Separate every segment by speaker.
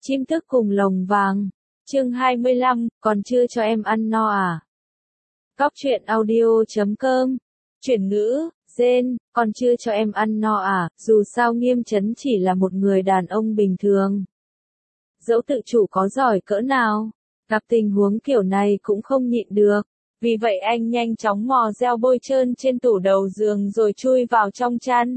Speaker 1: Chim thức cùng lồng vàng. Chương 25, còn chưa cho em ăn no à? Cóc truyện audio.com. Chuyển ngữ, Gen, còn chưa cho em ăn no à? Dù sao Nghiêm Chấn chỉ là một người đàn ông bình thường. Dẫu tự chủ có giỏi cỡ nào, gặp tình huống kiểu này cũng không nhịn được. Vì vậy anh nhanh chóng mò reo bôi trơn trên tủ đầu giường rồi chui vào trong chăn.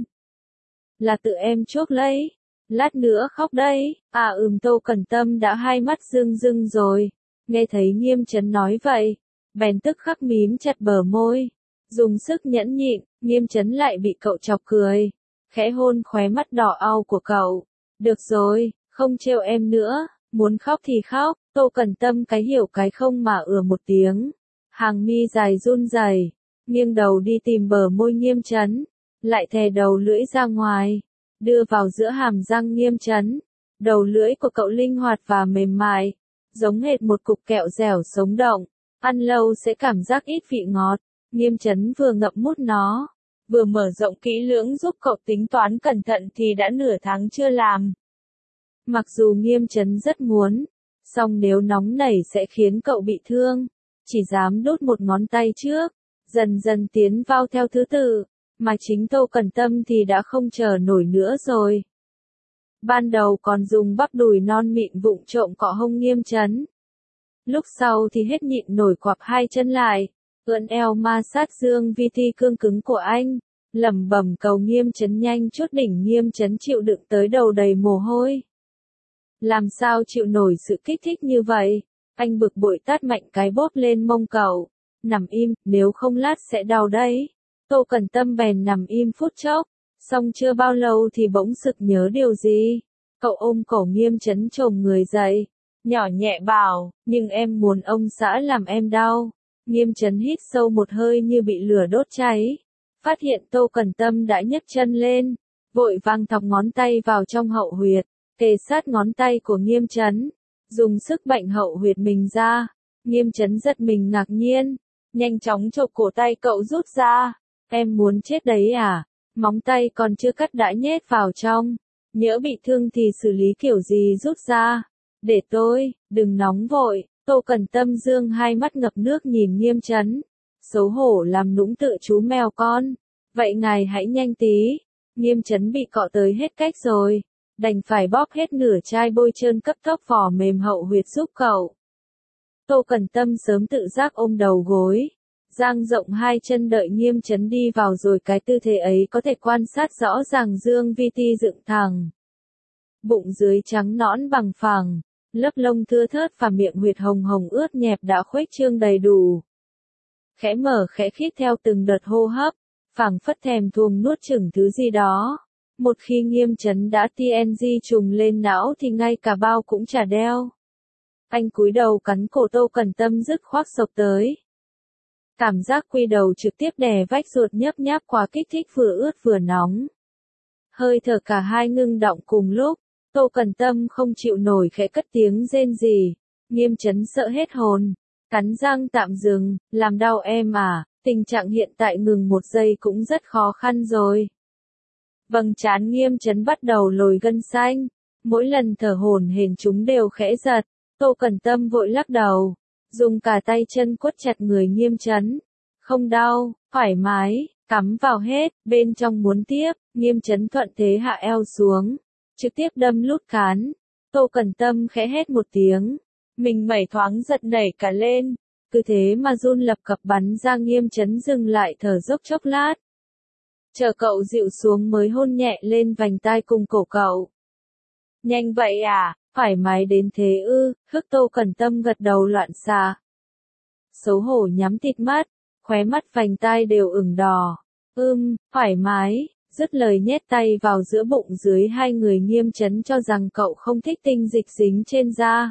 Speaker 1: Là tự em chuốc lấy. Lát nữa khóc đấy. Tô Cẩn Tâm đã hai mắt rưng rưng rồi. Nghe thấy Nghiêm Chấn nói vậy, bèn tức khắc mím chặt bờ môi. Dùng sức nhẫn nhịn, Nghiêm Chấn lại bị cậu chọc cười. Khẽ hôn khóe mắt đỏ au của cậu. Được rồi, không trêu em nữa, muốn khóc thì khóc. Tô Cẩn Tâm cái hiểu cái không mà một tiếng. Hàng mi dài run rẩy, nghiêng đầu đi tìm bờ môi Nghiêm Chấn, lại thè đầu lưỡi ra ngoài, đưa vào giữa hàm răng Nghiêm Chấn. Đầu lưỡi của cậu linh hoạt và mềm mại, giống hệt một cục kẹo dẻo sống động, ăn lâu sẽ cảm giác ít vị ngọt. Nghiêm Chấn vừa ngậm mút nó, vừa mở rộng kỹ lưỡng giúp cậu tính toán cẩn thận thì đã nửa tháng chưa làm. Mặc dù Nghiêm Chấn rất muốn, song nếu nóng nảy sẽ khiến cậu bị thương, chỉ dám đút một ngón tay trước, dần dần tiến vào theo thứ tự, mà chính Tô Cẩn Tâm thì đã không chờ nổi nữa rồi. Ban đầu còn dùng bắp đùi non mịn vụng trộm cọ hông Nghiêm Chấn. Lúc sau thì hết nhịn nổi quặp hai chân lại, ưỡn eo ma sát dương vi ti cương cứng của anh, lẩm bẩm cầu Nghiêm Chấn nhanh chút đỉnh. Nghiêm Chấn chịu đựng tới đầu đầy mồ hôi. Làm sao chịu nổi sự kích thích như vậy? Anh bực bội tát mạnh cái bóp lên mông cậu. Nằm im, nếu không lát sẽ đau đấy. Tô Cẩn Tâm bèn nằm im phút chốc. Xong chưa bao lâu thì bỗng sực nhớ điều gì. Cậu ôm cổ Nghiêm Chấn chồm người dậy, nhỏ nhẹ bảo, nhưng em muốn ông xã làm em đau. Nghiêm Chấn hít sâu một hơi như bị lửa đốt cháy. Phát hiện Tô Cẩn Tâm đã nhấc chân lên, vội vàng thọc ngón tay vào trong hậu huyệt, kề sát ngón tay của Nghiêm Chấn, dùng sức bệnh hậu huyệt mình ra. Nghiêm Chấn giật mình ngạc nhiên, nhanh chóng chộp cổ tay cậu rút ra. Em muốn chết đấy à? Móng tay còn chưa cắt đã nhét vào trong. Nhỡ bị thương thì xử lý kiểu gì rút ra? Để tôi, đừng nóng vội. Tô Cẩn Tâm dương hai mắt ngập nước nhìn Nghiêm Chấn. Xấu hổ làm nũng tựa chú mèo con. Vậy ngài hãy nhanh tí. Nghiêm Chấn bị cọ tới hết cách rồi, đành phải bóp hết nửa chai bôi trơn cấp tốc vỏ mềm hậu huyệt giúp cậu. Tô Cẩn Tâm sớm tự giác ôm đầu gối, dang rộng hai chân đợi Nghiêm Chấn đi vào, rồi cái tư thế ấy có thể quan sát rõ ràng dương vi ti dựng thẳng. Bụng dưới trắng nõn bằng phẳng, lớp lông thưa thớt và miệng huyệt hồng hồng ướt nhẹp đã khuếch trương đầy đủ. Khẽ mở khẽ khít theo từng đợt hô hấp, phảng phất thèm thuồng nuốt chửng thứ gì đó. Một khi Nghiêm Chấn đã TNG trùng lên não thì ngay cả bao cũng chả đeo. Anh cúi đầu cắn cổ Tô Cẩn Tâm dứt khoát xộc tới. Cảm giác quy đầu trực tiếp đè vách ruột nhấp nháp quá kích thích, vừa ướt vừa nóng. Hơi thở cả hai ngưng đọng cùng lúc, Tô Cẩn Tâm không chịu nổi khẽ cất tiếng rên rỉ. Nghiêm Chấn sợ hết hồn, cắn răng tạm dừng, làm đau em à? Tình trạng hiện tại ngừng một giây cũng rất khó khăn rồi. Vầng trán Nghiêm Chấn bắt đầu lồi gân xanh, mỗi lần thở hổn hển chúng đều khẽ giật. Tô Cẩn Tâm vội lắc đầu, dùng cả tay chân quất chặt người Nghiêm Chấn. Không đau, thoải mái, cắm vào hết, bên trong muốn tiếp. Nghiêm Chấn thuận thế hạ eo xuống, trực tiếp đâm lút cán. Tô Cẩn Tâm khẽ hét một tiếng, mình mẩy thoáng giật nảy cả lên. Cứ thế mà run lập cập bắn ra. Nghiêm Chấn dừng lại thở dốc chốc lát, chờ cậu dịu xuống mới hôn nhẹ lên vành tai cùng cổ cậu. Nhanh vậy à? Thoải mái đến thế ư? Tô Cẩn Tâm gật đầu loạn xạ. Xấu hổ nhắm tịt mắt, khóe mắt vành tai đều ửng đỏ. Thoải mái. Dứt lời nhét tay vào giữa bụng dưới hai người. Nghiêm Chấn cho rằng cậu không thích tinh dịch dính trên da,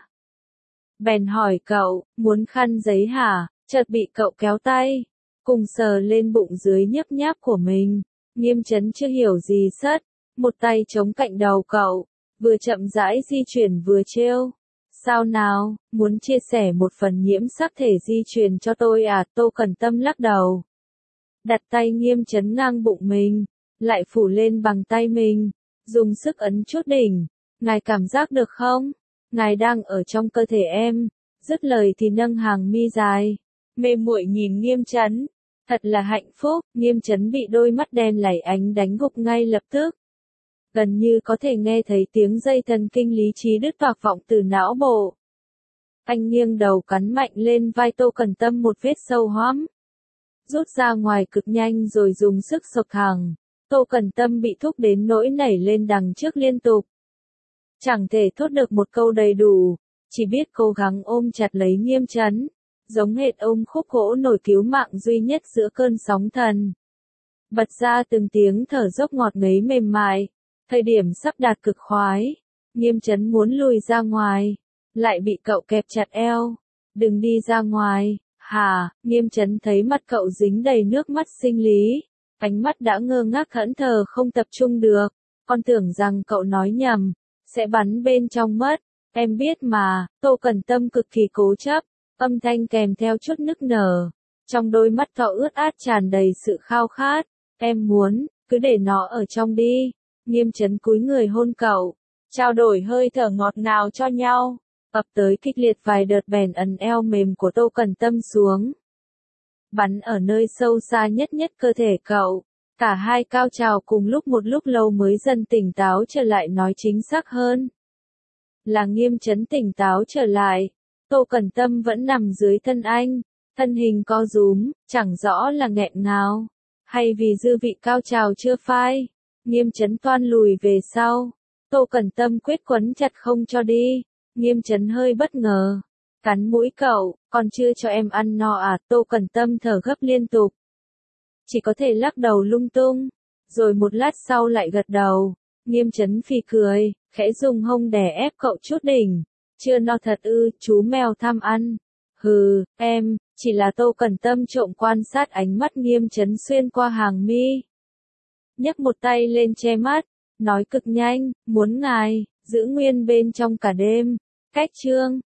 Speaker 1: bèn hỏi cậu, muốn khăn giấy hả? Chợt bị cậu kéo tay, cùng sờ lên bụng dưới nhấp nháp của mình. Nghiêm Chấn chưa hiểu gì sất, một tay chống cạnh đầu cậu, vừa chậm rãi di chuyển vừa trêu. Sao nào, muốn chia sẻ một phần nhiễm sắc thể di truyền cho tôi à? Tô Cẩn Tâm lắc đầu, đặt tay Nghiêm Chấn ngang bụng mình, lại phủ lên bằng tay mình, dùng sức ấn chút đỉnh. Ngài cảm giác được không? ngài đang ở trong cơ thể em. Dứt lời thì nâng hàng mi dài, mê muội nhìn Nghiêm Chấn. Thật là hạnh phúc, Nghiêm Chấn bị đôi mắt đen láy ánh đánh gục ngay lập tức. Gần như có thể nghe thấy tiếng dây thần kinh lý trí đứt toạc vọng từ não bộ. Anh nghiêng đầu cắn mạnh lên vai Tô Cẩn Tâm một vết sâu hoắm. Rút ra ngoài cực nhanh rồi dùng sức sộc thẳng. Tô Cẩn Tâm bị thúc đến nỗi nảy lên đằng trước liên tục. Chẳng thể thốt được một câu đầy đủ, chỉ biết cố gắng ôm chặt lấy Nghiêm Chấn, giống hệt ôm khúc gỗ nổi cứu mạng duy nhất giữa cơn sóng thần. Bật ra từng tiếng thở dốc ngọt ngấy mềm mại, thời điểm sắp đạt cực khoái, Nghiêm Chấn muốn lùi ra ngoài, lại bị cậu kẹp chặt eo. Đừng đi ra ngoài, hả? Nghiêm Chấn thấy mặt cậu dính đầy nước mắt sinh lý, ánh mắt đã ngơ ngác thẫn thờ không tập trung được, con tưởng rằng cậu nói nhầm, sẽ bắn bên trong mất. Em biết mà, Tô Cẩn Tâm cực kỳ cố chấp, âm thanh kèm theo chút nức nở. Trong đôi mắt cậu ướt át tràn đầy sự khao khát. Em muốn, cứ để nó ở trong đi. Nghiêm Chấn cúi người hôn cậu, trao đổi hơi thở ngọt ngào cho nhau. Ập tới kịch liệt vài đợt bèn ấn eo mềm của Tô Cẩn Tâm xuống. Bắn ở nơi sâu xa nhất cơ thể cậu. Cả hai cao trào cùng lúc một lúc lâu mới dần tỉnh táo trở lại, nói chính xác hơn là Nghiêm Chấn tỉnh táo trở lại. Tô Cẩn Tâm vẫn nằm dưới thân anh, thân hình co rúm, chẳng rõ là nghẹn ngào, hay vì dư vị cao trào chưa phai. Nghiêm Chấn toan lùi về sau, Tô Cẩn Tâm quyết quấn chặt không cho đi. Nghiêm Chấn hơi bất ngờ, cắn mũi cậu, còn chưa cho em ăn no à? Tô Cẩn Tâm thở gấp liên tục, chỉ có thể lắc đầu lung tung, rồi một lát sau lại gật đầu. Nghiêm Chấn phì cười, khẽ dùng hông đè ép cậu chút đỉnh. Chưa no thật ư? Chú mèo tham ăn. Hừ, em, chỉ là Tô Cẩn Tâm trộm quan sát ánh mắt Nghiêm Chấn xuyên qua hàng mi. Nhấc một tay lên che mắt, nói cực nhanh, muốn ngài giữ nguyên bên trong cả đêm. Cách chương